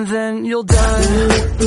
and then you'll die.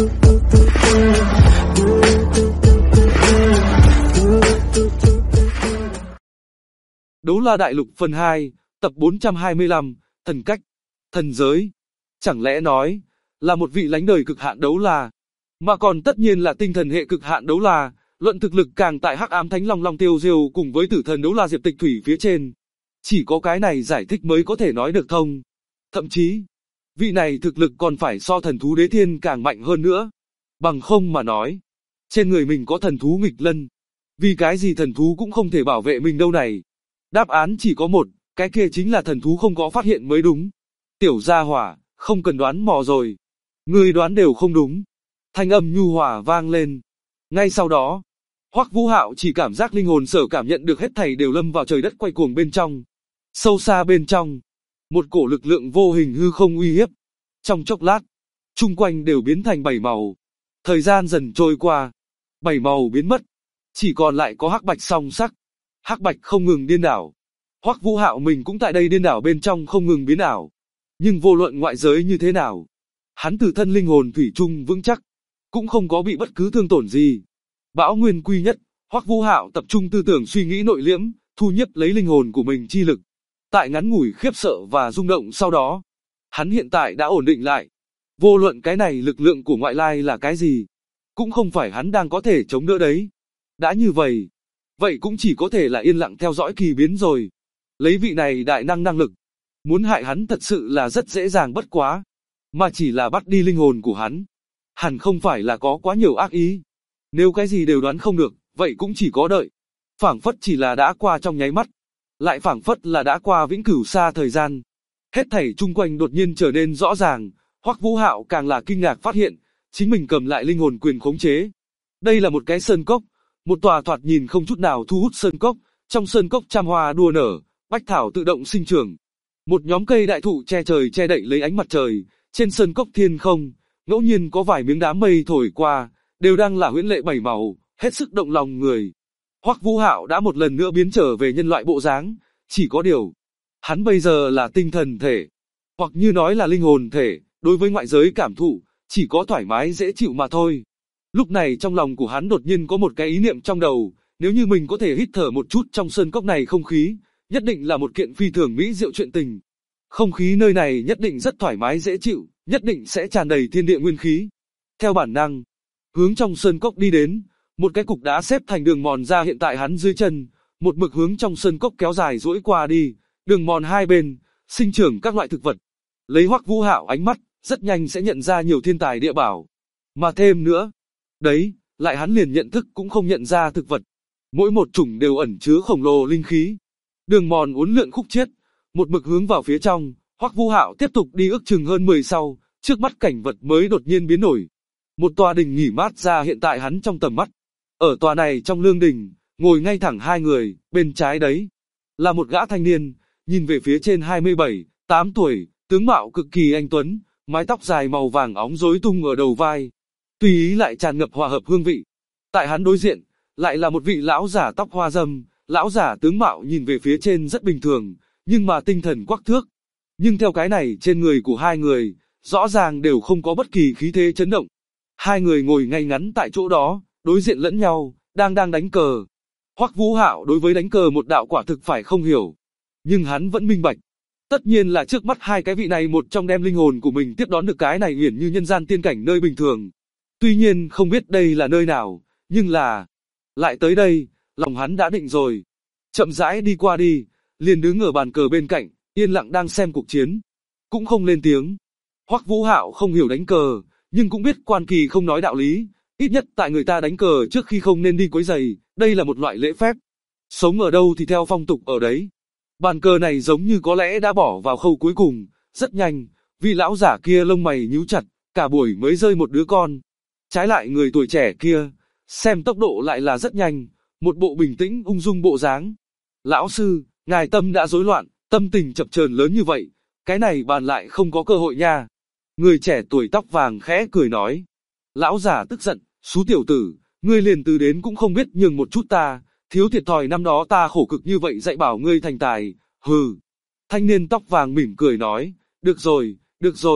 Đấu La Đại Lục phần 2, tập 425, thần cách, thần giới. Chẳng lẽ nói, là một vị lánh đời cực hạn đấu la, mà còn tất nhiên là tinh thần hệ cực hạn đấu la, luận thực lực càng tại Hắc Ám Thánh Long Long Tiêu Diêu cùng với tử thần đấu la Diệp Tịch Thủy phía trên. Chỉ có cái này giải thích mới có thể nói được thông. Thậm chí, vị này thực lực còn phải so thần thú đế thiên càng mạnh hơn nữa. Bằng không mà nói, trên người mình có thần thú nghịch lân. Vì cái gì thần thú cũng không thể bảo vệ mình đâu này. Đáp án chỉ có một, cái kia chính là thần thú không có phát hiện mới đúng. Tiểu gia hỏa, không cần đoán mò rồi. Người đoán đều không đúng. Thanh âm nhu hòa vang lên. Ngay sau đó, Hoắc Vũ Hạo chỉ cảm giác linh hồn sở cảm nhận được hết thảy đều lâm vào trời đất quay cuồng bên trong. Sâu xa bên trong, một cổ lực lượng vô hình hư không uy hiếp. Trong chốc lát, chung quanh đều biến thành bảy màu. Thời gian dần trôi qua, bảy màu biến mất, chỉ còn lại có hắc bạch song sắc. Hắc bạch không ngừng điên đảo. Hoắc Vũ Hạo mình cũng tại đây điên đảo bên trong không ngừng biến ảo. Nhưng vô luận ngoại giới như thế nào, hắn tự thân linh hồn thủy chung vững chắc, cũng không có bị bất cứ thương tổn gì. Bão nguyên quy nhất, Hoắc Vũ Hạo tập trung tư tưởng suy nghĩ nội liễm, thu nhiếp lấy linh hồn của mình chi lực. Tại ngắn ngủi khiếp sợ và rung động sau đó, hắn hiện tại đã ổn định lại. Vô luận cái này lực lượng của ngoại lai là cái gì, cũng không phải hắn đang có thể chống đỡ đấy. Đã như vậy, vậy cũng chỉ có thể là yên lặng theo dõi kỳ biến rồi. Lấy vị này đại năng lực, muốn hại hắn thật sự là rất dễ dàng bất quá, mà chỉ là bắt đi linh hồn của hắn. Hẳn không phải là có quá nhiều ác ý. Nếu cái gì đều đoán không được, vậy cũng chỉ có đợi. Phảng phất chỉ là đã qua trong nháy mắt, lại phảng phất là đã qua vĩnh cửu xa thời gian. Hết thảy chung quanh đột nhiên trở nên rõ ràng, Hoắc Vũ Hạo càng là kinh ngạc phát hiện, chính mình cầm lại linh hồn quyền khống chế. Đây là một cái sơn cốc, một tòa thoạt nhìn không chút nào thu hút sơn cốc, trong sơn cốc trăm hoa đua nở, bách thảo tự động sinh trưởng. Một nhóm cây đại thụ che trời che đậy lấy ánh mặt trời, trên sơn cốc thiên không, ngẫu nhiên có vài miếng đám mây thổi qua, đều đang là huyễn lệ bảy màu, hết sức động lòng người. Hoắc Vũ Hạo đã một lần nữa biến trở về nhân loại bộ dáng, chỉ có điều, hắn bây giờ là tinh thần thể, hoặc như nói là linh hồn thể, đối với ngoại giới cảm thụ, chỉ có thoải mái dễ chịu mà thôi. Lúc này trong lòng của hắn đột nhiên có một cái ý niệm trong đầu, nếu như mình có thể hít thở một chút trong sơn cốc này không khí, nhất định là một kiện phi thường mỹ diệu chuyện tình. Không khí nơi này nhất định rất thoải mái dễ chịu, nhất định sẽ tràn đầy thiên địa nguyên khí. Theo bản năng, hướng trong sơn cốc đi đến, một cái cục đá xếp thành đường mòn ra hiện tại hắn dưới chân, một mực hướng trong sơn cốc kéo dài duỗi qua đi, đường mòn hai bên, sinh trưởng các loại thực vật. Lấy Hoắc Vũ Hạo ánh mắt, rất nhanh sẽ nhận ra nhiều thiên tài địa bảo. Mà thêm nữa, đấy, lại hắn liền nhận thức cũng không nhận ra thực vật. Mỗi một chủng đều ẩn chứa khổng lồ linh khí. Đường mòn uốn lượn khúc chiết, một mực hướng vào phía trong, Hoắc Vũ Hạo tiếp tục đi ước chừng hơn 10 sau, trước mắt cảnh vật mới đột nhiên biến đổi. Một tòa đình nghỉ mát ra hiện tại hắn trong tầm mắt. Ở tòa này trong lương đình, ngồi ngay thẳng hai người, bên trái đấy là một gã thanh niên, nhìn về phía trên 27, 8 tuổi, tướng mạo cực kỳ anh tuấn, mái tóc dài màu vàng óng rối tung ở đầu vai, tùy ý lại tràn ngập hòa hợp hương vị. Tại hắn đối diện, lại là một vị lão giả tóc hoa râm, lão giả tướng mạo nhìn về phía trên rất bình thường, nhưng mà tinh thần quắc thước. Nhưng theo cái này trên người của hai người, rõ ràng đều không có bất kỳ khí thế chấn động. Hai người ngồi ngay ngắn tại chỗ đó, đối diện lẫn nhau, đang đánh cờ. Hoắc Vũ Hạo đối với đánh cờ một đạo quả thực phải không hiểu, nhưng hắn vẫn minh bạch. Tất nhiên là trước mắt hai cái vị này một trong đem linh hồn của mình tiếp đón được cái này hiển như nhân gian tiên cảnh nơi bình thường. Tuy nhiên không biết đây là nơi nào, nhưng là lại tới đây, lòng hắn đã định rồi. Chậm rãi đi qua đi, liền đứng ở bàn cờ bên cạnh, yên lặng đang xem cuộc chiến, cũng không lên tiếng. Hoắc Vũ Hạo không hiểu đánh cờ, nhưng cũng biết quan kỳ không nói đạo lý, ít nhất tại người ta đánh cờ trước khi không nên đi quấy rầy, đây là một loại lễ phép. Sống ở đâu thì theo phong tục ở đấy. Bàn cờ này giống như có lẽ đã bỏ vào khâu cuối cùng, rất nhanh, vị lão giả kia lông mày nhíu chặt, cả buổi mới rơi một đứa con. Trái lại người tuổi trẻ kia, xem tốc độ lại là rất nhanh, một bộ bình tĩnh ung dung bộ dáng. Lão sư, ngài tâm đã rối loạn, tâm tình chập chờn lớn như vậy, cái này bàn lại không có cơ hội nha. Người trẻ tuổi tóc vàng khẽ cười nói. Lão giả tức giận, xú tiểu tử, ngươi liền từ đến cũng không biết nhường một chút ta, thiếu thiệt thòi năm đó ta khổ cực như vậy dạy bảo ngươi thành tài, hừ. Thanh niên tóc vàng mỉm cười nói, được rồi,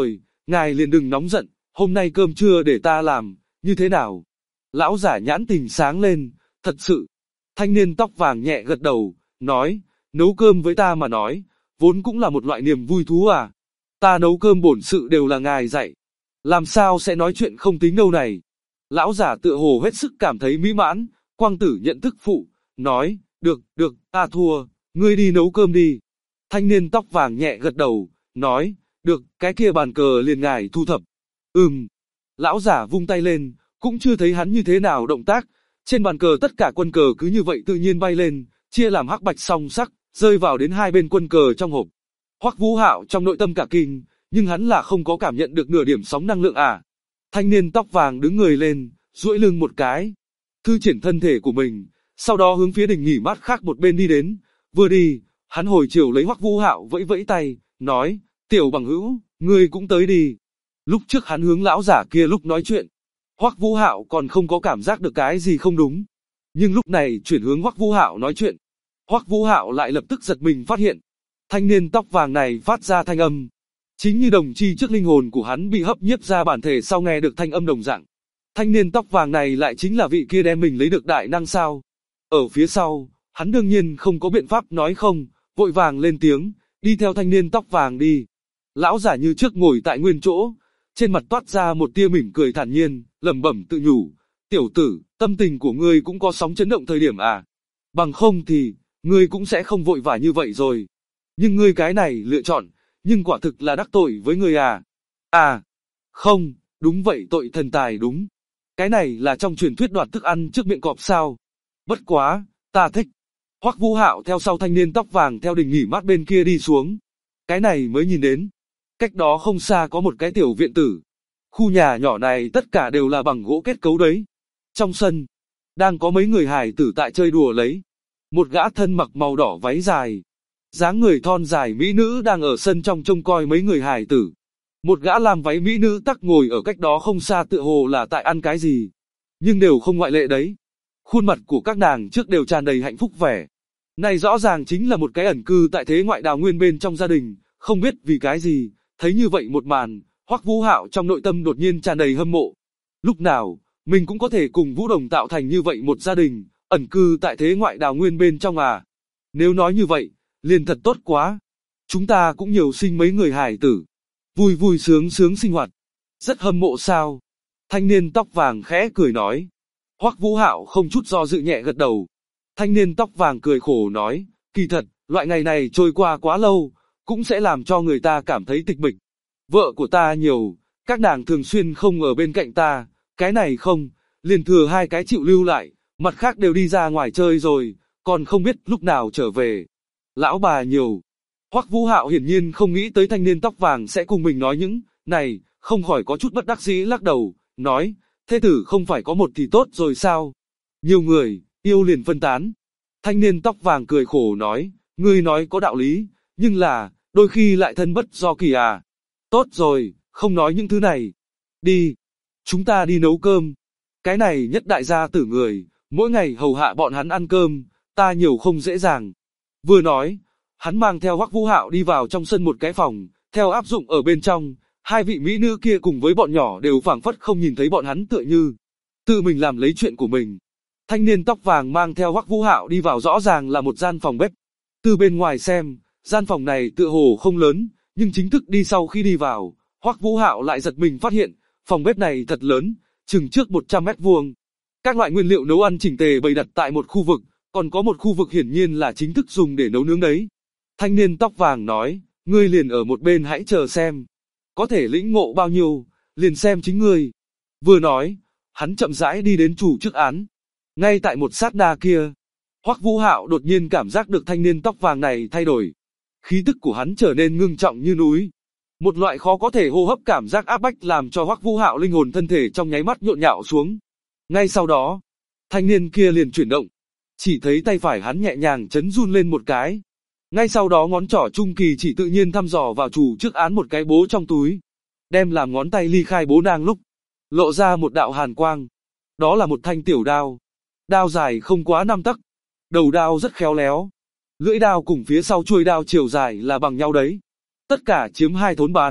ngài liền đừng nóng giận, hôm nay cơm trưa để ta làm, như thế nào? Lão giả nhãn tình sáng lên, thật sự. Thanh niên tóc vàng nhẹ gật đầu, nói, nấu cơm với ta mà nói, vốn cũng là một loại niềm vui thú à. Ta nấu cơm bổn sự đều là ngài dạy, làm sao sẽ nói chuyện không tính đâu này. Lão giả tựa hồ hết sức cảm thấy mỹ mãn, quang tử nhận thức phụ, nói, được, ta thua, ngươi đi nấu cơm đi. Thanh niên tóc vàng nhẹ gật đầu, nói, được, cái kia bàn cờ liền ngài thu thập. Lão giả vung tay lên, cũng chưa thấy hắn như thế nào động tác, trên bàn cờ tất cả quân cờ cứ như vậy tự nhiên bay lên, chia làm hắc bạch song sắc, rơi vào đến hai bên quân cờ trong hộp. Hoắc Vũ Hạo trong nội tâm cả kinh, nhưng hắn là không có cảm nhận được nửa điểm sóng năng lượng à. Thanh niên tóc vàng đứng người lên, duỗi lưng một cái, thư triển thân thể của mình, sau đó hướng phía đình nghỉ mát khác một bên đi đến. Vừa đi, hắn hồi chiều lấy Hoắc Vũ Hạo vẫy vẫy tay, nói, tiểu bằng hữu, ngươi cũng tới đi. Lúc trước hắn hướng lão giả kia lúc nói chuyện, Hoắc Vũ Hạo còn không có cảm giác được cái gì không đúng. Nhưng lúc này chuyển hướng Hoắc Vũ Hạo nói chuyện, Hoắc Vũ Hạo lại lập tức giật mình phát hiện, thanh niên tóc vàng này phát ra thanh âm, chính như đồng chi trước linh hồn của hắn bị hấp nhiếp ra bản thể sau nghe được thanh âm đồng dạng. Thanh niên tóc vàng này lại chính là vị kia đem mình lấy được đại năng sao? Ở phía sau, hắn đương nhiên không có biện pháp nói không, vội vàng lên tiếng, đi theo thanh niên tóc vàng đi. Lão giả như trước ngồi tại nguyên chỗ, trên mặt toát ra một tia mỉm cười thản nhiên, lẩm bẩm tự nhủ, tiểu tử, tâm tình của ngươi cũng có sóng chấn động thời điểm à? Bằng không thì, ngươi cũng sẽ không vội vã như vậy rồi. Nhưng ngươi cái này lựa chọn, nhưng quả thực là đắc tội với ngươi à? À, không, đúng vậy tội thần tài đúng. Cái này là trong truyền thuyết đoạt thức ăn trước miệng cọp sao? Bất quá, ta thích. Hoắc Vũ Hạo theo sau thanh niên tóc vàng theo đình nghỉ mát bên kia đi xuống. Cái này mới nhìn đến. Cách đó không xa có một cái tiểu viện tử. Khu nhà nhỏ này tất cả đều là bằng gỗ kết cấu đấy. Trong sân, đang có mấy người hài tử tại chơi đùa lấy. Một gã thân mặc màu đỏ váy dài, dáng người thon dài mỹ nữ đang ở sân trong trông coi mấy người hài tử. Một gã làm váy mỹ nữ tắc ngồi ở cách đó không xa tựa hồ là tại ăn cái gì. Nhưng đều không ngoại lệ đấy. Khuôn mặt của các nàng trước đều tràn đầy hạnh phúc vẻ. Này rõ ràng chính là một cái ẩn cư tại thế ngoại đào nguyên bên trong gia đình, không biết vì cái gì, thấy như vậy một màn, Hoắc Vũ Hạo trong nội tâm đột nhiên tràn đầy hâm mộ. Lúc nào, mình cũng có thể cùng Vũ Đồng tạo thành như vậy một gia đình, ẩn cư tại thế ngoại đào nguyên bên trong à. Nếu nói như vậy, liền thật tốt quá. Chúng ta cũng nhiều sinh mấy người hài tử. Vui vui sướng sướng sinh hoạt. Rất hâm mộ sao? Thanh niên tóc vàng khẽ cười nói. Hoắc Vũ Hạo không chút do dự nhẹ gật đầu. Thanh niên tóc vàng cười khổ nói, kỳ thật, loại ngày này trôi qua quá lâu, cũng sẽ làm cho người ta cảm thấy tịch mịch. Vợ của ta nhiều, các nàng thường xuyên không ở bên cạnh ta, cái này không, liền thừa hai cái chịu lưu lại, mặt khác đều đi ra ngoài chơi rồi, còn không biết lúc nào trở về. Lão bà nhiều. Hoắc Vũ Hạo hiển nhiên không nghĩ tới thanh niên tóc vàng sẽ cùng mình nói những này, không khỏi có chút bất đắc dĩ lắc đầu, nói, thế tử không phải có một thì tốt rồi sao? Nhiều người, yêu liền phân tán. Thanh niên tóc vàng cười khổ nói, ngươi nói có đạo lý, nhưng là, đôi khi lại thân bất do kỳ à. Tốt rồi, không nói những thứ này. Đi, chúng ta đi nấu cơm. Cái này nhất đại gia tử người, mỗi ngày hầu hạ bọn hắn ăn cơm, ta nhiều không dễ dàng. Vừa nói, hắn mang theo Hoắc Vũ Hạo đi vào trong sân một cái phòng, theo áp dụng ở bên trong, hai vị mỹ nữ kia cùng với bọn nhỏ đều phảng phất không nhìn thấy bọn hắn tựa như tự mình làm lấy chuyện của mình. Thanh niên tóc vàng mang theo Hoắc Vũ Hạo đi vào rõ ràng là một gian phòng bếp. Từ bên ngoài xem, gian phòng này tựa hồ không lớn, nhưng chính thức đi sau khi đi vào, Hoắc Vũ Hạo lại giật mình phát hiện, phòng bếp này thật lớn, chừng trước 100 mét vuông. Các loại nguyên liệu nấu ăn chỉnh tề bày đặt tại một khu vực, còn có một khu vực hiển nhiên là chính thức dùng để nấu nướng đấy. Thanh niên tóc vàng nói, ngươi liền ở một bên hãy chờ xem. Có thể lĩnh ngộ bao nhiêu, liền xem chính ngươi. Vừa nói, hắn chậm rãi đi đến chủ chức án. Ngay tại một sát na kia, Hoắc Vũ Hạo đột nhiên cảm giác được thanh niên tóc vàng này thay đổi. Khí tức của hắn trở nên ngưng trọng như núi. Một loại khó có thể hô hấp cảm giác áp bách làm cho Hoắc Vũ Hạo linh hồn thân thể trong nháy mắt nhộn nhạo xuống. Ngay sau đó, thanh niên kia liền chuyển động. Chỉ thấy tay phải hắn nhẹ nhàng chấn run lên một cái. Ngay sau đó ngón trỏ trung kỳ chỉ tự nhiên thăm dò vào chủ chức án một cái bố trong túi. Đem làm ngón tay ly khai bố nang lúc, lộ ra một đạo hàn quang. Đó là một thanh tiểu đao. Đao dài không quá 5 tấc. Đầu đao rất khéo léo. Lưỡi đao cùng phía sau chuôi đao chiều dài là bằng nhau đấy. Tất cả chiếm 2 thốn bán,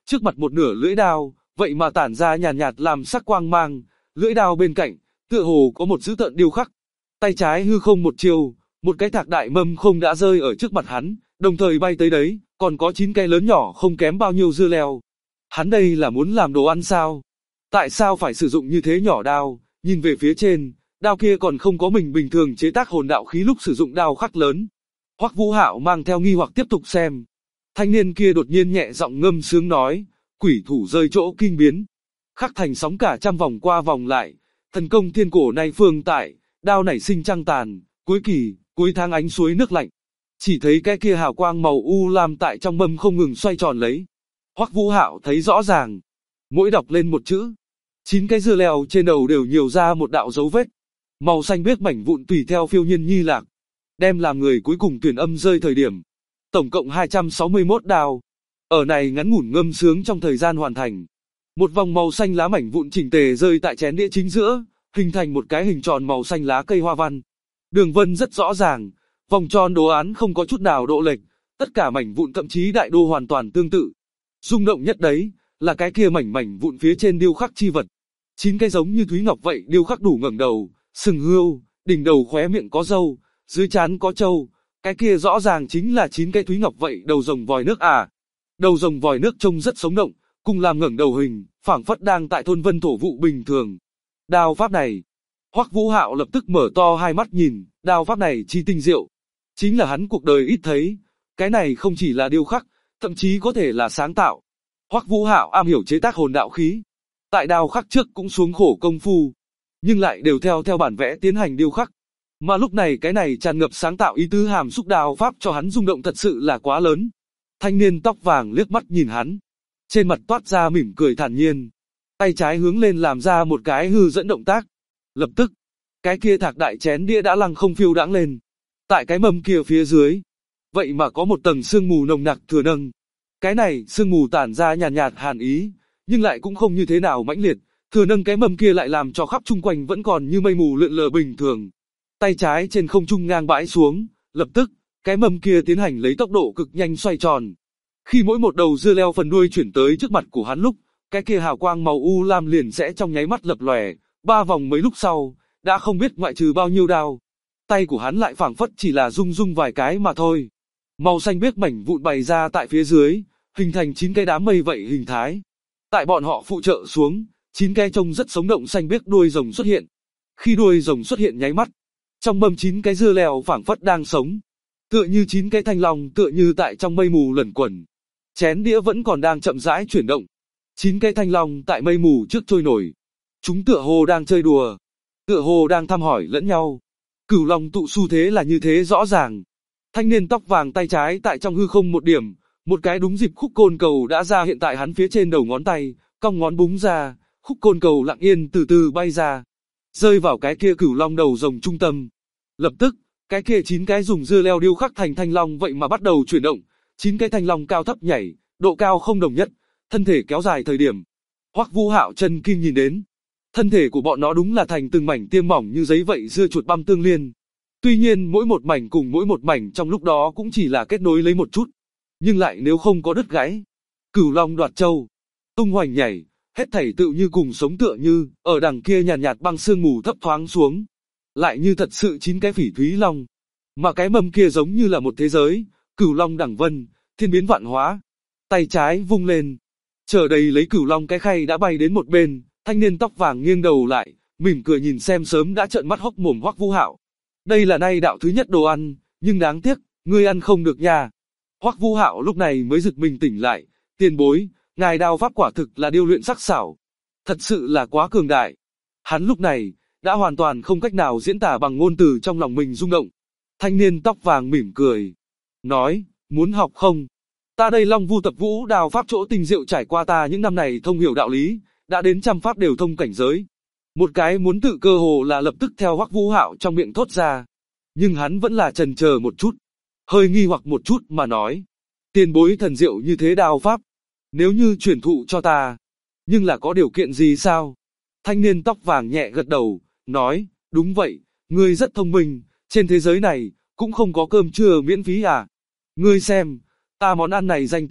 Trước mặt một nửa lưỡi đao, vậy mà tản ra nhàn nhạt làm sắc quang mang, lưỡi đao bên cạnh, tựa hồ có một dữ tợn điêu khắc. Tay trái hư không một chiều, một cái thạc đại mâm không đã rơi ở trước mặt hắn, đồng thời bay tới đấy, còn có 9 cái lớn nhỏ không kém bao nhiêu dưa leo. Hắn đây là muốn làm đồ ăn sao? Tại sao phải sử dụng như thế nhỏ đao? Nhìn về phía trên, đao kia còn không có mình bình thường chế tác hồn đạo khí lúc sử dụng đao khắc lớn. Hoắc Vũ Hạo mang theo nghi hoặc tiếp tục xem. Thanh niên kia đột nhiên nhẹ giọng ngâm sướng nói, quỷ thủ rơi chỗ kinh biến, khắc thành sóng cả trăm vòng qua vòng lại, thần công thiên cổ này phương tại, đao nảy sinh trăng tàn, cuối kỳ, cuối tháng ánh suối nước lạnh. Chỉ thấy cái kia hào quang màu u lam tại trong mâm không ngừng xoay tròn lấy. Hoắc Vũ Hạo thấy rõ ràng, mỗi đọc lên một chữ, 9 cái dưa leo trên đầu đều nhiều ra một đạo dấu vết. Màu xanh biếc mảnh vụn tùy theo phiêu nhiên nhi lạc, đem làm người cuối cùng tuyển âm rơi thời điểm. Tổng cộng 261 đao. Ở này ngắn ngủn ngâm sướng trong thời gian hoàn thành. Một vòng màu xanh lá mảnh vụn chỉnh tề rơi tại chén đĩa chính giữa, hình thành một cái hình tròn màu xanh lá cây hoa văn. Đường vân rất rõ ràng, vòng tròn đồ án không có chút nào độ lệch, tất cả mảnh vụn thậm chí đại đô hoàn toàn tương tự. Rung động nhất đấy, là cái kia mảnh vụn phía trên điêu khắc chi vật. 9 cái giống như Thúy Ngọc vậy điêu khắc đủ ngẩng đầu, sừng hươu, đỉnh đầu khóe miệng có râu, dưới trán có trâu. Cái kia rõ ràng chính là 9 cái Thúy Ngọc vậy đầu rồng vòi nước à. Đầu rồng vòi nước trông rất sống động, cùng làm ngẩng đầu hình, phảng phất đang tại thôn vân thổ vụ bình thường. Đao pháp này, Hoắc Vũ Hạo lập tức mở to hai mắt nhìn, đao pháp này chi tinh diệu, chính là hắn cuộc đời ít thấy, cái này không chỉ là điêu khắc, thậm chí có thể là sáng tạo. Hoắc Vũ Hạo am hiểu chế tác hồn đạo khí, tại đao khắc trước cũng xuống khổ công phu, nhưng lại đều theo bản vẽ tiến hành điêu khắc. Mà lúc này cái này tràn ngập sáng tạo ý tứ hàm xúc đao pháp cho hắn rung động thật sự là quá lớn. Thanh niên tóc vàng liếc mắt nhìn hắn, trên mặt toát ra mỉm cười thản nhiên, tay trái hướng lên làm ra một cái hư dẫn động tác. Lập tức, cái kia thạc đại chén đĩa đã lăng không phiêu đãng lên. Tại cái mâm kia phía dưới, vậy mà có một tầng sương mù nồng nặc thừa nâng. Cái này sương mù tản ra nhàn nhạt hàn ý, nhưng lại cũng không như thế nào mãnh liệt, thừa nâng cái mâm kia lại làm cho khắp chung quanh vẫn còn như mây mù lượn lờ bình thường. Tay trái trên không trung ngang bãi xuống, lập tức, cái mâm kia tiến hành lấy tốc độ cực nhanh xoay tròn. Khi mỗi một đầu dưa leo phần đuôi chuyển tới trước mặt của hắn lúc, cái kia hào quang màu u lam liền sẽ trong nháy mắt lập lòe, 3 vòng mấy lúc sau, đã không biết ngoại trừ bao nhiêu đao. Tay của hắn lại phảng phất chỉ là rung vài cái mà thôi. Màu xanh biếc mảnh vụn bày ra tại phía dưới, hình thành 9 cái đám mây vậy hình thái. Tại bọn họ phụ trợ xuống, 9 cái trông rất sống động xanh biếc đuôi rồng xuất hiện. Khi đuôi rồng xuất hiện nháy mắt, trong mâm 9 cái dưa leo phảng phất đang sống, tựa như 9 cái thanh long tựa như tại trong mây mù lẩn quẩn. Chén đĩa vẫn còn đang chậm rãi chuyển động. 9 cái thanh long tại mây mù trước trôi nổi. Chúng tựa hồ đang chơi đùa, tựa hồ đang thăm hỏi lẫn nhau. Cửu long tụ xu thế là như thế rõ ràng. Thanh niên tóc vàng tay trái tại trong hư không một điểm, một cái đúng dịp khúc côn cầu đã ra hiện tại hắn phía trên đầu ngón tay, cong ngón búng ra, khúc côn cầu lặng yên từ từ bay ra, rơi vào cái kia cửu long đầu rồng trung tâm. Lập tức, cái kia 9 cái dùng dưa leo điêu khắc thành thanh long vậy mà bắt đầu chuyển động, 9 cái thanh long cao thấp nhảy, độ cao không đồng nhất, thân thể kéo dài thời điểm. Hoắc Vũ Hạo chân kinh nhìn đến, thân thể của bọn nó đúng là thành từng mảnh tiêm mỏng như giấy vậy dưa chuột băm tương liên. Tuy nhiên mỗi một mảnh cùng mỗi một mảnh trong lúc đó cũng chỉ là kết nối lấy một chút, nhưng lại nếu không có đứt gãy. Cửu long đoạt châu, tung hoành nhảy, hết thảy tự như cùng sống tựa như, ở đằng kia nhàn nhạt băng sương mù thấp thoáng xuống, lại như thật sự 9 cái phỉ thúy long. Mà cái mâm kia giống như là một thế giới, cửu long đẳng vân, thiên biến vạn hóa. Tay trái vung lên, chờ đầy lấy cửu long cái khay đã bay đến một bên, thanh niên tóc vàng nghiêng đầu lại, mỉm cười nhìn xem sớm đã trợn mắt hốc mồm Hoắc Vũ Hạo. Đây là nay đạo thứ nhất đồ ăn, nhưng đáng tiếc, ngươi ăn không được nha. Hoắc Vũ Hạo lúc này mới giật mình tỉnh lại, tiền bối, ngài đao pháp quả thực là điêu luyện sắc sảo, thật sự là quá cường đại. Hắn lúc này, đã hoàn toàn không cách nào diễn tả bằng ngôn từ trong lòng mình rung động. Thanh niên tóc vàng mỉm cười, nói, muốn học không? Ta đây Long Vu tập vũ đao pháp chỗ tinh diệu trải qua ta những năm này thông hiểu đạo lý, đã đến trăm pháp đều thông cảnh giới. Một cái muốn tự cơ hồ là lập tức theo Hoắc Vũ Hạo trong miệng thốt ra. Nhưng hắn vẫn là chần chờ một chút, hơi nghi hoặc một chút mà nói, tiền bối thần diệu như thế đao pháp, nếu như truyền thụ cho ta, nhưng là có điều kiện gì sao? Thanh niên tóc vàng nhẹ gật đầu, nói, đúng vậy, ngươi rất thông minh, trên thế giới này, cũng không có cơm trưa miễn phí à. Ngươi xem, ta món ăn này danh tự,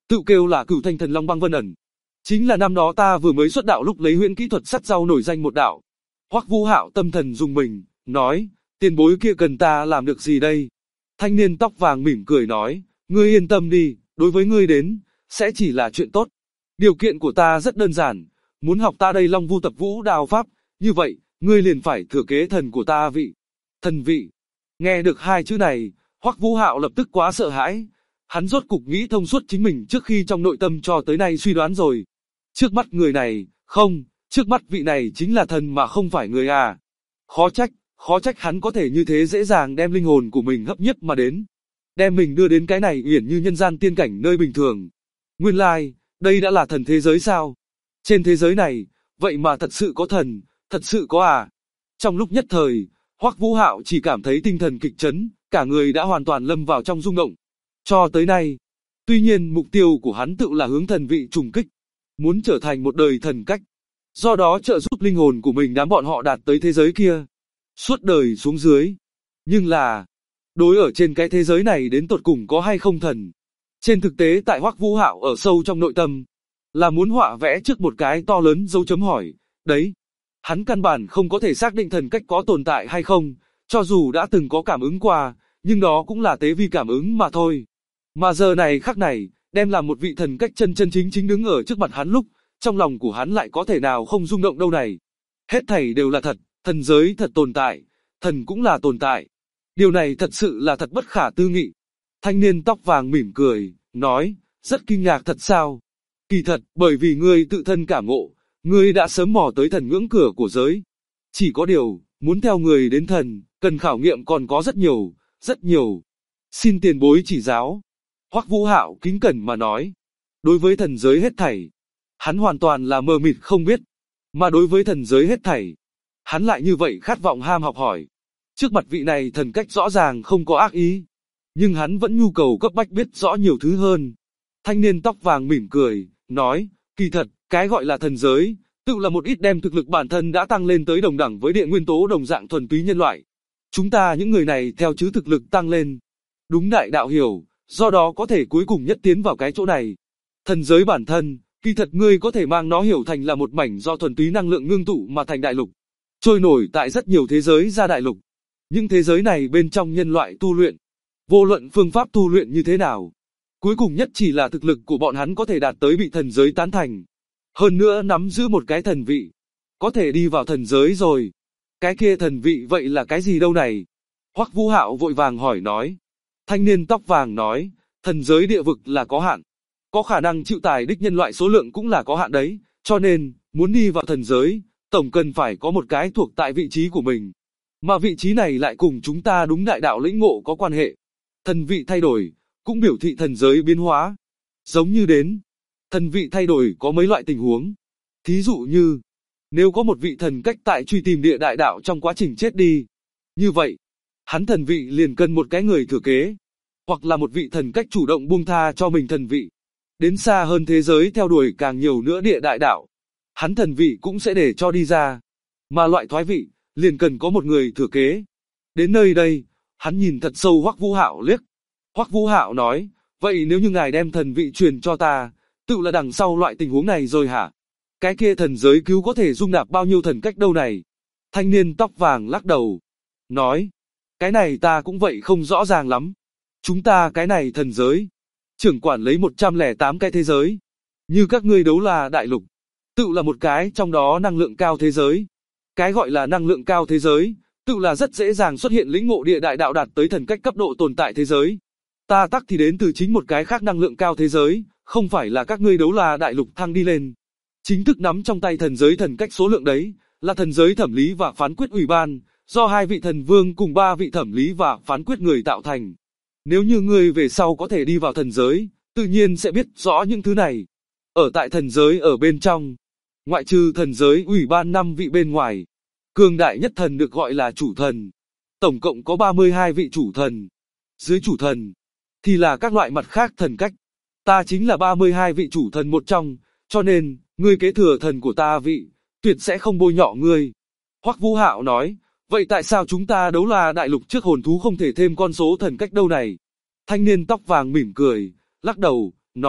tự kêu là Cửu Thanh Thần Long Băng Vân Ẩn. Chính là năm đó ta vừa mới xuất đạo lúc lấy huyễn kỹ thuật sắt rau nổi danh một đạo. Hoắc Vũ Hạo tâm thần rung mình, nói, tiền bối kia cần ta làm được gì đây? Thanh niên tóc vàng mỉm cười nói, ngươi yên tâm đi, đối với ngươi đến, sẽ chỉ là chuyện tốt. Điều kiện của ta rất đơn giản, muốn học ta đây Long Vu Tập Vũ Đao Pháp, như vậy, ngươi liền phải thừa kế thần của ta vị. Thần vị. Nghe được hai chữ này, Hoắc Vũ Hạo lập tức quá sợ hãi. Hắn rốt cục nghĩ thông suốt chính mình trước khi trong nội tâm cho tới nay suy đoán rồi. Trước mắt người này, không, trước mắt vị này chính là thần mà không phải người à. Khó trách hắn có thể như thế dễ dàng đem linh hồn của mình hấp nhất mà đến. Đem mình đưa đến cái này uyển như nhân gian tiên cảnh nơi bình thường. Nguyên lai, đây đã là thần thế giới sao? Trên thế giới này, vậy mà thật sự có thần, thật sự có à? Trong lúc nhất thời, Hoắc Vũ Hạo chỉ cảm thấy tinh thần kịch chấn, cả người đã hoàn toàn lâm vào trong rung động. Cho tới nay, tuy nhiên mục tiêu của hắn tự là hướng thần vị trùng kích, muốn trở thành một đời thần cách, do đó trợ giúp linh hồn của mình đám bọn họ đạt tới thế giới kia, suốt đời xuống dưới. Nhưng là, đối ở trên cái thế giới này đến tột cùng có hay không thần? Trên thực tế tại Hoắc Vũ Hạo ở sâu trong nội tâm, là muốn họa vẽ trước một cái to lớn dấu chấm hỏi, đấy. Hắn căn bản không có thể xác định thần cách có tồn tại hay không, cho dù đã từng có cảm ứng qua, nhưng đó cũng là tế vi cảm ứng mà thôi. Mà giờ này khắc này, đem làm một vị thần cách chân chính chính đứng ở trước mặt hắn lúc, trong lòng của hắn lại có thể nào không rung động đâu này. Hết thảy đều là thật, thần giới thật tồn tại, thần cũng là tồn tại. Điều này thật sự là thật bất khả tư nghị. Thanh niên tóc vàng mỉm cười, nói, rất kinh ngạc thật sao? Kỳ thật, bởi vì ngươi tự thân cảm ngộ, ngươi đã sớm mò tới thần ngưỡng cửa của giới. Chỉ có điều, muốn theo người đến thần, cần khảo nghiệm còn có rất nhiều, rất nhiều. Xin tiền bối chỉ giáo. Hoắc Vũ Hạo kính cẩn mà nói. Đối với thần giới hết thảy, hắn hoàn toàn là mờ mịt không biết. Mà đối với thần giới hết thảy, hắn lại như vậy khát vọng ham học hỏi. Trước mặt vị này thần cách rõ ràng không có ác ý, nhưng hắn vẫn nhu cầu cấp bách biết rõ nhiều thứ hơn. Thanh niên tóc vàng mỉm cười, nói, kỳ thật, cái gọi là thần giới, tự là một ít đem thực lực bản thân đã tăng lên tới đồng đẳng với địa nguyên tố đồng dạng thuần túy nhân loại. Chúng ta những người này theo chứ thực lực tăng lên. Đúng đại đạo hiểu, do đó có thể cuối cùng nhất tiến vào cái chỗ này. Thần giới bản thân, kỳ thật ngươi có thể mang nó hiểu thành là một mảnh do thuần túy năng lượng ngưng tụ mà thành đại lục. Trôi nổi tại rất nhiều thế giới ra đại lục. Những thế giới này bên trong nhân loại tu luyện, vô luận phương pháp tu luyện như thế nào, cuối cùng nhất chỉ là thực lực của bọn hắn có thể đạt tới bị thần giới tán thành. Hơn nữa nắm giữ một cái thần vị, có thể đi vào thần giới rồi. Cái kia thần vị vậy là cái gì đâu này? Hoắc Vũ Hạo vội vàng hỏi nói. Thanh niên tóc vàng nói, thần giới địa vực là có hạn, có khả năng chịu tải đích nhân loại số lượng cũng là có hạn đấy, cho nên, muốn đi vào thần giới, tổng cần phải có một cái thuộc tại vị trí của mình. Mà vị trí này lại cùng chúng ta đúng đại đạo lĩnh ngộ có quan hệ. Thần vị thay đổi, cũng biểu thị thần giới biến hóa. Giống như đến, thần vị thay đổi có mấy loại tình huống. Thí dụ như, nếu có một vị thần cách tại truy tìm địa đại đạo trong quá trình chết đi, như vậy, hắn thần vị liền cần một cái người thừa kế, hoặc là một vị thần cách chủ động buông tha cho mình thần vị, đến xa hơn thế giới theo đuổi càng nhiều nữa địa đại đạo, hắn thần vị cũng sẽ để cho đi ra. Mà loại thoái vị, liền cần có một người thừa kế. Đến nơi đây, hắn nhìn thật sâu Hoắc Vũ Hạo liếc. Hoắc Vũ Hạo nói, vậy nếu như ngài đem thần vị truyền cho ta, tự là đằng sau loại tình huống này rồi hả? Cái kia thần giới cứu có thể dung nạp bao nhiêu thần cách đâu này? Thanh niên tóc vàng lắc đầu, nói, cái này ta cũng vậy không rõ ràng lắm. Chúng ta cái này thần giới, trưởng quản lấy 108 cái thế giới. Như các ngươi đấu là đại lục, tự là một cái trong đó năng lượng cao thế giới. Cái gọi là năng lượng cao thế giới, tự là rất dễ dàng xuất hiện lĩnh ngộ địa đại đạo đạt tới thần cách cấp độ tồn tại thế giới. Ta tắc thì đến từ chính một cái khác năng lượng cao thế giới, không phải là các ngươi đấu là đại lục thăng đi lên. Chính thức nắm trong tay thần giới thần cách số lượng đấy, là thần giới thẩm lý và phán quyết ủy ban, do 2 vị thần vương cùng 3 vị thẩm lý và phán quyết người tạo thành. Nếu như ngươi về sau có thể đi vào thần giới, tự nhiên sẽ biết rõ những thứ này. Ở tại thần giới ở bên trong, ngoại trừ thần giới ủy ban 5 vị bên ngoài, cường đại nhất thần được gọi là chủ thần. Tổng cộng có 32 vị chủ thần. Dưới chủ thần, thì là các loại mặt khác thần cách. Ta chính là 32 vị chủ thần một trong, cho nên, ngươi kế thừa thần của ta vị, tuyệt sẽ không bôi nhọ ngươi. Hoắc Vũ Hạo nói, vậy tại sao chúng ta đấu là đại lục trước hồn thú không thể thêm con số thần cách đâu này? Thanh niên tóc vàng mỉm cười, lắc đầu, nói,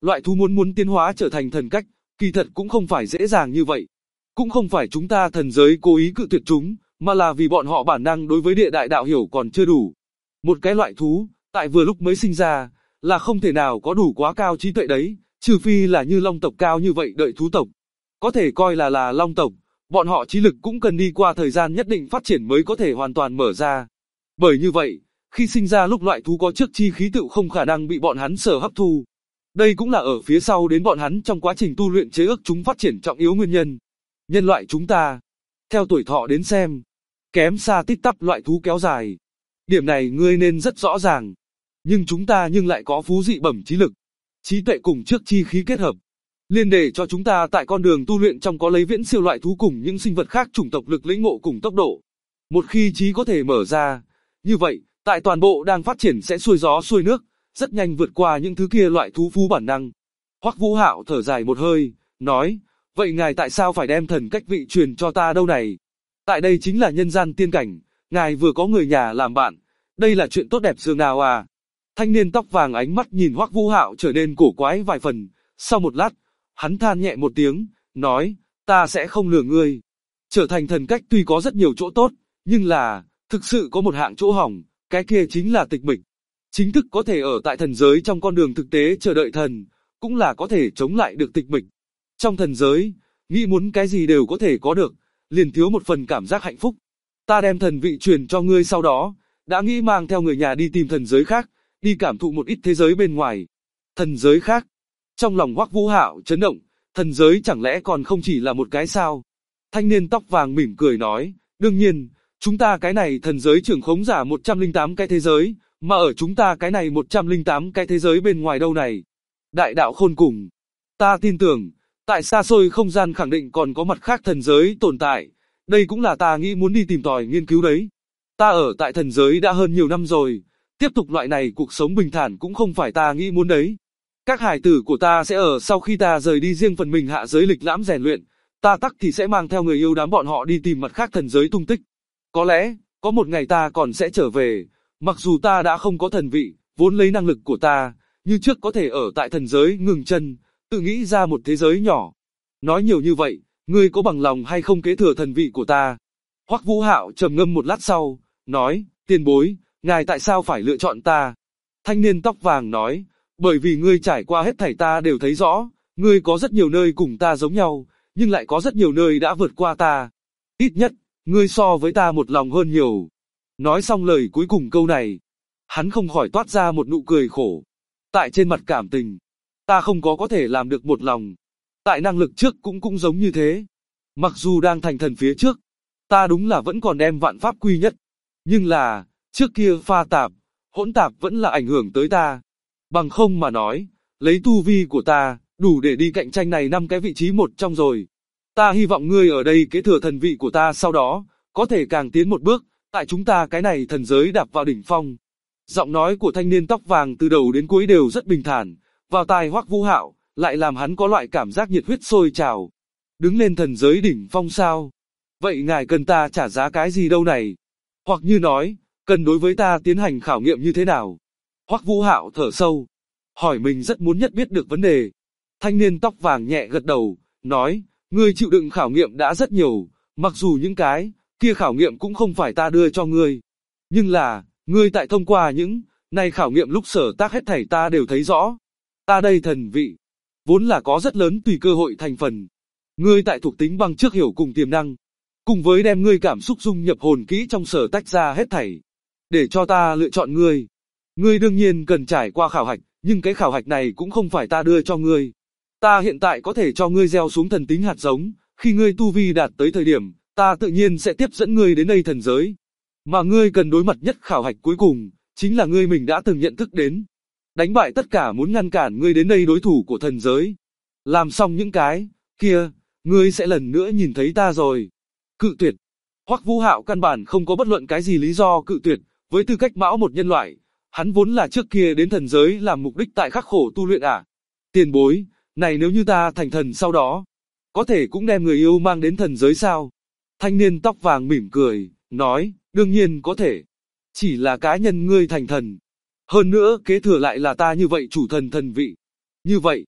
Loại thú muốn tiến hóa trở thành thần cách, kỳ thật cũng không phải dễ dàng như vậy. Cũng không phải chúng ta thần giới cố ý cự tuyệt chúng, mà là vì bọn họ bản năng đối với địa đại đạo hiểu còn chưa đủ. Một cái loại thú, tại vừa lúc mới sinh ra, là không thể nào có đủ quá cao trí tuệ đấy, trừ phi là như long tộc cao như vậy đợi thú tộc. Có thể coi là long tộc, bọn họ trí lực cũng cần đi qua thời gian nhất định phát triển mới có thể hoàn toàn mở ra. Bởi như vậy, khi sinh ra lúc loại thú có trước chi khí tựu không khả năng bị bọn hắn sở hấp thu. Đây cũng là ở phía sau đến bọn hắn trong quá trình tu luyện chế ước chúng phát triển trọng yếu nguyên nhân. Nhân loại chúng ta, theo tuổi thọ đến xem, kém xa tít tắp loại thú kéo dài. Điểm này ngươi nên rất rõ ràng. Nhưng chúng ta lại có phú dị bẩm trí lực, trí tuệ cùng trước chi khí kết hợp, liên để cho chúng ta tại con đường tu luyện trong có lấy viễn siêu loại thú cùng những sinh vật khác chủng tộc lực lĩnh ngộ cùng tốc độ. Một khi trí có thể mở ra, như vậy, tại toàn bộ đang phát triển sẽ xuôi gió xuôi nước, rất nhanh vượt qua những thứ kia loại thú phú bản năng. Hoắc Vũ Hạo thở dài một hơi, nói, vậy ngài tại sao phải đem thần cách vị truyền cho ta đâu này? Tại đây chính là nhân gian tiên cảnh, ngài vừa có người nhà làm bạn, đây là chuyện tốt đẹp dường nào à? Thanh niên tóc vàng ánh mắt nhìn Hoắc Vũ Hạo trở nên cổ quái vài phần, sau một lát, hắn than nhẹ một tiếng, nói, ta sẽ không lừa ngươi. Trở thành thần cách tuy có rất nhiều chỗ tốt, nhưng là, thực sự có một hạng chỗ hỏng, cái kia chính là tịch mịch. Chính thức có thể ở tại thần giới trong con đường thực tế chờ đợi thần, cũng là có thể chống lại được tịch mịch. Trong thần giới, nghĩ muốn cái gì đều có thể có được, liền thiếu một phần cảm giác hạnh phúc. Ta đem thần vị truyền cho ngươi sau đó, đã nghĩ mang theo người nhà đi tìm thần giới khác, đi cảm thụ một ít thế giới bên ngoài. Thần giới khác. Trong lòng Hoắc Vũ Hạo chấn động, thần giới chẳng lẽ còn không chỉ là một cái sao? Thanh niên tóc vàng mỉm cười nói, đương nhiên, chúng ta cái này thần giới trưởng khống giả 108 cái thế giới, mà ở chúng ta cái này 108 cái thế giới bên ngoài đâu này. Đại đạo khôn cùng. Ta tin tưởng, tại xa xôi không gian khẳng định còn có mặt khác thần giới tồn tại, đây cũng là ta nghĩ muốn đi tìm tòi nghiên cứu đấy. Ta ở tại thần giới đã hơn nhiều năm rồi, tiếp tục loại này cuộc sống bình thản cũng không phải ta nghĩ muốn đấy. Các hải tử của ta sẽ ở sau khi ta rời đi riêng phần mình hạ giới lịch lãm rèn luyện, ta tắc thì sẽ mang theo người yêu đám bọn họ đi tìm mặt khác thần giới tung tích. Có lẽ, có một ngày ta còn sẽ trở về, mặc dù ta đã không có thần vị, vốn lấy năng lực của ta, như trước có thể ở tại thần giới ngừng chân, tự nghĩ ra một thế giới nhỏ. Nói nhiều như vậy, ngươi có bằng lòng hay không kế thừa thần vị của ta? Hoắc Vũ Hạo trầm ngâm một lát sau, nói, tiền bối, ngài tại sao phải lựa chọn ta? Thanh niên tóc vàng nói, bởi vì ngươi trải qua hết thảy ta đều thấy rõ, ngươi có rất nhiều nơi cùng ta giống nhau, nhưng lại có rất nhiều nơi đã vượt qua ta. Ít nhất, ngươi so với ta một lòng hơn nhiều. Nói xong lời cuối cùng câu này, hắn không khỏi toát ra một nụ cười khổ. Tại trên mặt cảm tình, ta không có thể làm được một lòng. Tại năng lực trước cũng giống như thế. Mặc dù đang thành thần phía trước, ta đúng là vẫn còn đem vạn pháp quy nhất. Nhưng là, trước kia pha tạp, hỗn tạp vẫn là ảnh hưởng tới ta. Bằng không mà nói, lấy tu vi của ta, đủ để đi cạnh tranh này 5 cái vị trí một trong rồi. Ta hy vọng ngươi ở đây kế thừa thần vị của ta sau đó, có thể càng tiến một bước, tại chúng ta cái này thần giới đạp vào đỉnh phong. Giọng nói của thanh niên tóc vàng từ đầu đến cuối đều rất bình thản, vào tai Hoắc Vũ Hạo, lại làm hắn có loại cảm giác nhiệt huyết sôi trào. Đứng lên thần giới đỉnh phong sao? Vậy ngài cần ta trả giá cái gì đâu này? Hoặc như nói, cần đối với ta tiến hành khảo nghiệm như thế nào? Hoắc Vũ Hạo thở sâu, hỏi mình rất muốn nhất biết được vấn đề. Thanh niên tóc vàng nhẹ gật đầu, nói, ngươi chịu đựng khảo nghiệm đã rất nhiều, mặc dù những cái kia khảo nghiệm cũng không phải ta đưa cho ngươi. Nhưng là, ngươi tại thông qua những này khảo nghiệm lúc sở tác hết thảy ta đều thấy rõ. Ta đây thần vị, vốn là có rất lớn tùy cơ hội thành phần. Ngươi tại thuộc tính băng trước hiểu cùng tiềm năng, cùng với đem ngươi cảm xúc dung nhập hồn kỹ trong sở tách ra hết thảy. Để cho ta lựa chọn ngươi. Ngươi đương nhiên cần trải qua khảo hạch, nhưng cái khảo hạch này cũng không phải ta đưa cho ngươi. Ta hiện tại có thể cho ngươi gieo xuống thần tính hạt giống, khi ngươi tu vi đạt tới thời điểm, ta tự nhiên sẽ tiếp dẫn ngươi đến đây thần giới. Mà ngươi cần đối mặt nhất khảo hạch cuối cùng, chính là ngươi mình đã từng nhận thức đến. Đánh bại tất cả muốn ngăn cản ngươi đến đây đối thủ của thần giới. Làm xong những cái kia, ngươi sẽ lần nữa nhìn thấy ta rồi. Cự tuyệt. Hoắc Vũ Hạo căn bản không có bất luận cái gì lý do cự tuyệt, với tư cách mão một nhân loại. Hắn vốn là trước kia đến thần giới làm mục đích tại khắc khổ tu luyện à. Tiền bối, này nếu như ta thành thần sau đó, có thể cũng đem người yêu mang đến thần giới sao? Thanh niên tóc vàng mỉm cười, nói, đương nhiên có thể. Chỉ là cá nhân ngươi thành thần. Hơn nữa kế thừa lại là ta như vậy chủ thần thần vị. Như vậy,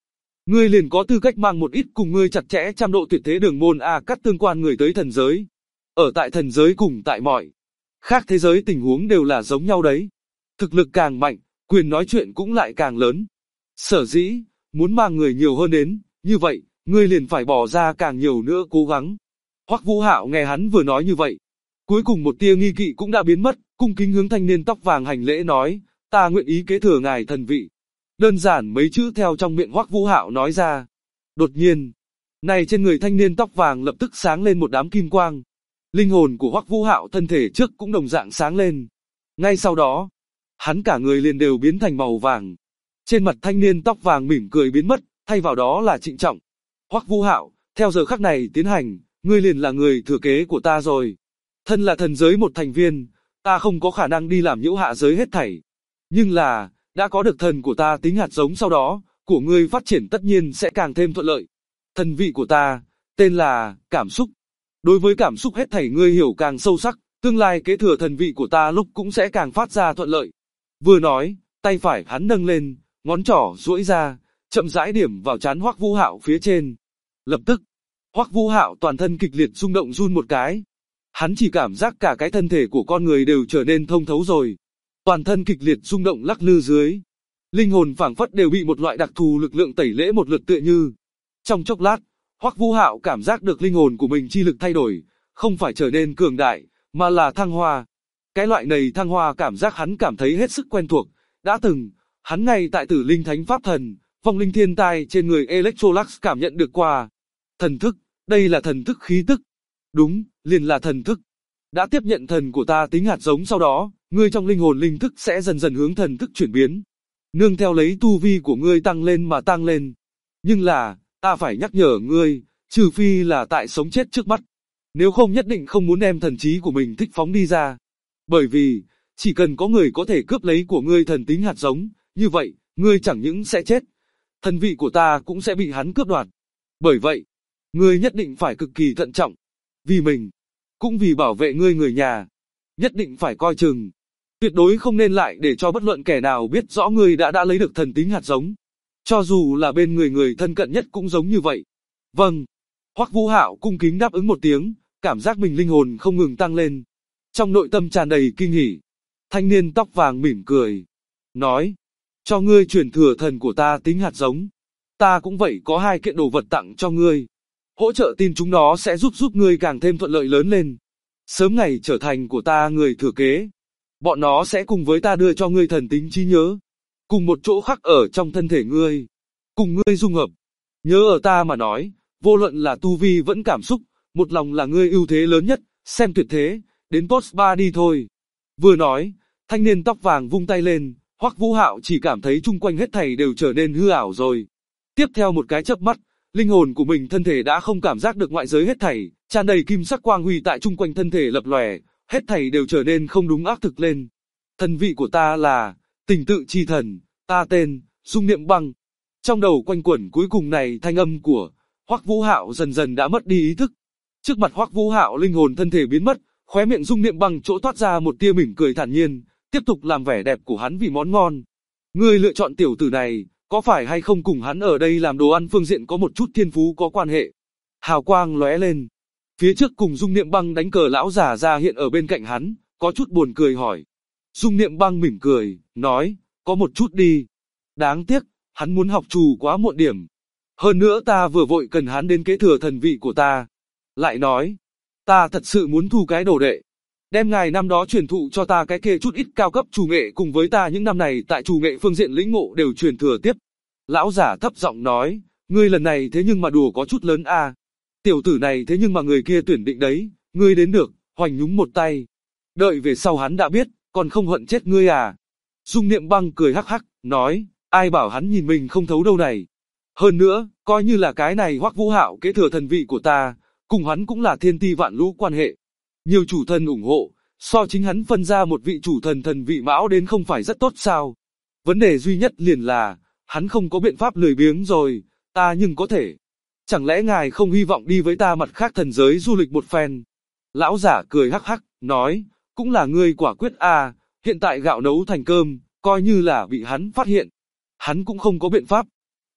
ngươi liền có tư cách mang một ít cùng ngươi chặt chẽ trăm độ tuyệt thế đường môn cắt tương quan người tới thần giới. Ở tại thần giới cùng tại mọi khác thế giới tình huống đều là giống nhau đấy. Thực lực càng mạnh, quyền nói chuyện cũng lại càng lớn. Sở dĩ, muốn mang người nhiều hơn đến, như vậy, ngươi liền phải bỏ ra càng nhiều nữa cố gắng. Hoắc Vũ Hạo nghe hắn vừa nói như vậy, cuối cùng một tia nghi kỵ cũng đã biến mất, cung kính hướng thanh niên tóc vàng hành lễ nói, ta nguyện ý kế thừa ngài thần vị. Đơn giản mấy chữ theo trong miệng Hoắc Vũ Hạo nói ra. Đột nhiên, này trên người thanh niên tóc vàng lập tức sáng lên một đám kim quang. Linh hồn của Hoắc Vũ Hạo thân thể trước cũng đồng dạng sáng lên. Ngay sau đó, hắn cả người liền đều biến thành màu vàng. Trên mặt thanh niên tóc vàng mỉm cười biến mất, thay vào đó là trịnh trọng. Hoắc Vũ Hạo, theo giờ khắc này tiến hành, ngươi liền là người thừa kế của ta rồi. Thân là thần giới một thành viên, ta không có khả năng đi làm nhiễu hạ giới hết thảy. Nhưng là, đã có được thần của ta tính hạt giống sau đó, của ngươi phát triển tất nhiên sẽ càng thêm thuận lợi. Thần vị của ta, tên là cảm xúc. Đối với cảm xúc hết thảy ngươi hiểu càng sâu sắc, tương lai kế thừa thần vị của ta lúc cũng sẽ càng phát ra thuận lợi. Vừa nói, tay phải hắn nâng lên, ngón trỏ duỗi ra, chậm rãi điểm vào trán Hoắc Vũ Hạo phía trên. Lập tức, Hoắc Vũ Hạo toàn thân kịch liệt rung động run một cái. Hắn chỉ cảm giác cả cái thân thể của con người đều trở nên thông thấu rồi. Toàn thân kịch liệt rung động lắc lư dưới. Linh hồn phảng phất đều bị một loại đặc thù lực lượng tẩy lễ một lượt tựa như. Trong chốc lát, Hoắc Vũ Hạo cảm giác được linh hồn của mình chi lực thay đổi, không phải trở nên cường đại, mà là thăng hoa. Cái loại này thăng hoa cảm giác hắn cảm thấy hết sức quen thuộc, đã từng, hắn ngay tại Tử Linh Thánh Pháp Thần, vong linh thiên tai trên người Electrolax cảm nhận được qua. Thần thức, đây là thần thức khí tức. Đúng, liền là thần thức. Đã tiếp nhận thần của ta tính hạt giống sau đó, ngươi trong linh hồn linh thức sẽ dần dần hướng thần thức chuyển biến. Nương theo lấy tu vi của ngươi tăng lên mà tăng lên. Nhưng là, ta phải nhắc nhở ngươi, trừ phi là tại sống chết trước mắt. Nếu không nhất định không muốn đem thần trí của mình thích phóng đi ra. Bởi vì, chỉ cần có người có thể cướp lấy của ngươi thần tính hạt giống, như vậy, ngươi chẳng những sẽ chết. Thần vị của ta cũng sẽ bị hắn cướp đoạt. Bởi vậy, ngươi nhất định phải cực kỳ thận trọng. Vì mình, cũng vì bảo vệ ngươi người nhà. Nhất định phải coi chừng. Tuyệt đối không nên lại để cho bất luận kẻ nào biết rõ ngươi đã lấy được thần tính hạt giống. Cho dù là bên người thân cận nhất cũng giống như vậy. Vâng. Hoắc Vũ Hạo cung kính đáp ứng một tiếng, cảm giác mình linh hồn không ngừng tăng lên. Trong nội tâm tràn đầy kinh hỉ. Thanh niên tóc vàng mỉm cười. Nói. Cho ngươi truyền thừa thần của ta tính hạt giống. Ta cũng vậy có 2 kiện đồ vật tặng cho ngươi. Hỗ trợ tin chúng nó sẽ giúp ngươi càng thêm thuận lợi lớn lên. Sớm ngày trở thành của ta người thừa kế. Bọn nó sẽ cùng với ta đưa cho ngươi thần tính trí nhớ. Cùng một chỗ khắc ở trong thân thể ngươi. Cùng ngươi dung hợp. Nhớ ở ta mà nói, vô luận là tu vi vẫn cảm xúc, một lòng là ngươi ưu thế lớn nhất, xem tuyệt thế, đến post 3 đi thôi. Vừa nói, thanh niên tóc vàng vung tay lên, Hoắc Vũ Hạo chỉ cảm thấy chung quanh hết thảy đều trở nên hư ảo rồi. Tiếp theo một cái chớp mắt, linh hồn của mình thân thể đã không cảm giác được ngoại giới hết thảy, tràn đầy kim sắc quang huy tại chung quanh thân thể lập lòe, hết thảy đều trở nên không đúng ác thực lên. Thần vị của ta là Tình Tự Chi Thần, ta tên Dung Niệm Băng. Trong đầu quanh quẩn cuối cùng này thanh âm của Hoắc Vũ Hạo dần dần đã mất đi ý thức. Trước mặt Hoắc Vũ Hạo linh hồn thân thể biến mất, khóe miệng Dung Niệm Băng chỗ toát ra một tia mỉm cười thản nhiên, tiếp tục làm vẻ đẹp của hắn vì món ngon. Ngươi lựa chọn tiểu tử này, có phải hay không cùng hắn ở đây làm đồ ăn phương diện có một chút thiên phú có quan hệ? Hào quang lóe lên. Phía trước cùng Dung Niệm Băng đánh cờ lão giả ra hiện ở bên cạnh hắn, có chút buồn cười hỏi. Dung Niệm Băng mỉm cười, nói, có một chút đi. Đáng tiếc, hắn muốn học trù quá muộn điểm. Hơn nữa ta vừa vội cần hắn đến kế thừa thần vị của ta. Lại nói, ta thật sự muốn thu cái đồ đệ. Đem ngài năm đó truyền thụ cho ta cái kia chút ít cao cấp chủ nghệ cùng với ta những năm này tại chủ nghệ phương diện lĩnh ngộ đều truyền thừa tiếp. Lão giả thấp giọng nói, ngươi lần này thế nhưng mà đùa có chút lớn a. Tiểu tử này thế nhưng mà người kia tuyển định đấy, ngươi đến được, hoành nhúng một tay. Đợi về sau hắn đã biết, còn không hận chết ngươi à. Dung Niệm Băng cười hắc hắc, nói, ai bảo hắn nhìn mình không thấu đâu này. Hơn nữa, coi như là cái này Hoắc Vũ Hạo kế thừa thần vị của ta, cùng hắn cũng là thiên ti vạn lũ quan hệ. Nhiều chủ thần ủng hộ, so chính hắn phân ra một vị chủ thần thần vị mão đến không phải rất tốt sao. Vấn đề duy nhất liền là, hắn không có biện pháp lười biếng rồi, ta nhưng có thể. Chẳng lẽ ngài không hy vọng đi với ta mặt khác thần giới du lịch một phen? Lão giả cười hắc hắc, nói, cũng là ngươi quả quyết à, hiện tại gạo nấu thành cơm, coi như là bị hắn phát hiện. Hắn cũng không có biện pháp.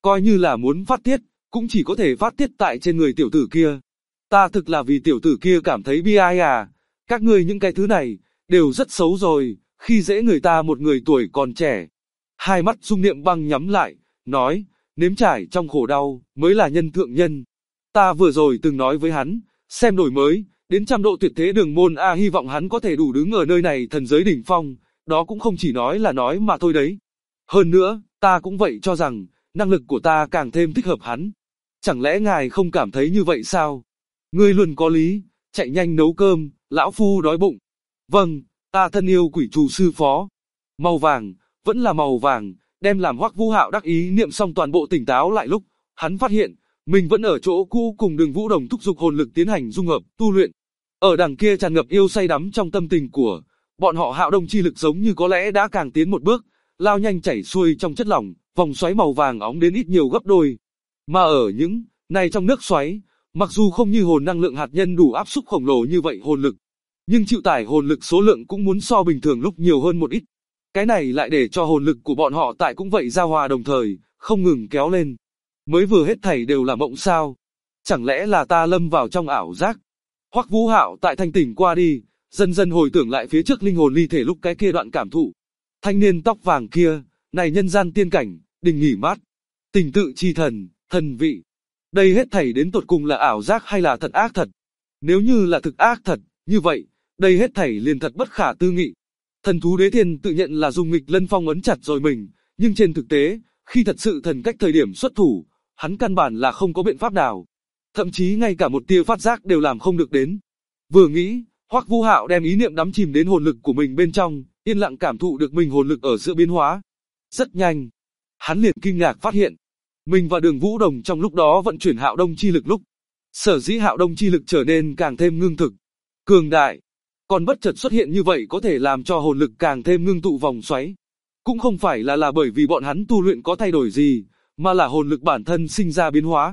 coi như là muốn phát tiết, cũng chỉ có thể phát tiết tại trên người tiểu tử kia. Ta thực là vì tiểu tử kia cảm thấy bi ai à, các ngươi những cái thứ này, đều rất xấu rồi, khi dễ người ta một người tuổi còn trẻ. Hai mắt Dung Niệm Băng nhắm lại, nói, nếm trải trong khổ đau, mới là nhân thượng nhân. Ta vừa rồi từng nói với hắn, xem đổi mới, đến 100 độ tuyệt thế đường môn A hy vọng hắn có thể đủ đứng ở nơi này thần giới đỉnh phong, đó cũng không chỉ nói là nói mà thôi đấy. Hơn nữa, ta cũng vậy cho rằng, năng lực của ta càng thêm thích hợp hắn. Chẳng lẽ ngài không cảm thấy như vậy sao? Ngươi luôn có lý, chạy nhanh nấu cơm, lão phu đói bụng. Vâng, ta thân yêu quỷ trù sư phó. Màu vàng, vẫn là màu vàng, đem làm Hoắc Vũ Hạo đắc ý niệm xong toàn bộ tỉnh táo lại lúc, hắn phát hiện, mình vẫn ở chỗ cũ cùng Đường Vũ Đồng thúc giục hồn lực tiến hành dung hợp, tu luyện. Ở đằng kia tràn ngập yêu say đắm trong tâm tình của bọn họ Hạo Đông chi lực giống như có lẽ đã càng tiến một bước, lao nhanh chảy xuôi trong chất lỏng, vòng xoáy màu vàng óng đến ít nhiều gấp đôi. Mà ở những này trong nước xoáy, mặc dù không như hồn năng lượng hạt nhân đủ áp xúc khổng lồ như vậy hồn lực, nhưng chịu tải hồn lực số lượng cũng muốn so bình thường lúc nhiều hơn một ít. Cái này lại để cho hồn lực của bọn họ tại cũng vậy giao hòa đồng thời, không ngừng kéo lên. Mới vừa hết thảy đều là mộng sao? Chẳng lẽ là ta lâm vào trong ảo giác? Hoắc Vũ Hạo tại thanh tỉnh qua đi, dần dần hồi tưởng lại phía trước linh hồn ly thể lúc cái kia đoạn cảm thụ. Thanh niên tóc vàng kia, này nhân gian tiên cảnh, đình nghỉ mát, tình tự chi thần, thần vị. Đây hết thảy đến tột cùng là ảo giác hay là thật ác thật? Nếu như là thực ác thật, như vậy, đây hết thảy liền thật bất khả tư nghị. Thần thú đế thiên tự nhận là dùng nghịch lân phong ấn chặt rồi mình, nhưng trên thực tế, khi thật sự thần cách thời điểm xuất thủ, hắn căn bản là không có biện pháp nào. Thậm chí ngay cả một tia phát giác đều làm không được đến. Vừa nghĩ, Hoắc Vũ Hạo đem ý niệm đắm chìm đến hồn lực của mình bên trong, yên lặng cảm thụ được mình hồn lực ở giữa biến hóa. Rất nhanh, hắn liền kinh ngạc phát hiện, mình và Đường Vũ Đồng trong lúc đó vận chuyển Hạo Đông chi lực lúc, sở dĩ Hạo Đông chi lực trở nên càng thêm ngưng thực, cường đại, còn bất chợt xuất hiện như vậy có thể làm cho hồn lực càng thêm ngưng tụ vòng xoáy. Cũng không phải là bởi vì bọn hắn tu luyện có thay đổi gì, mà là hồn lực bản thân sinh ra biến hóa.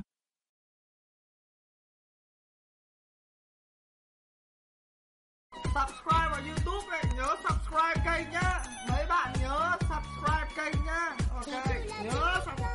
Subscribe vào YouTube này, nhớ subscribe kênh nhá. Mấy bạn nhớ subscribe kênh nhá. Ok, nhớ subscribe.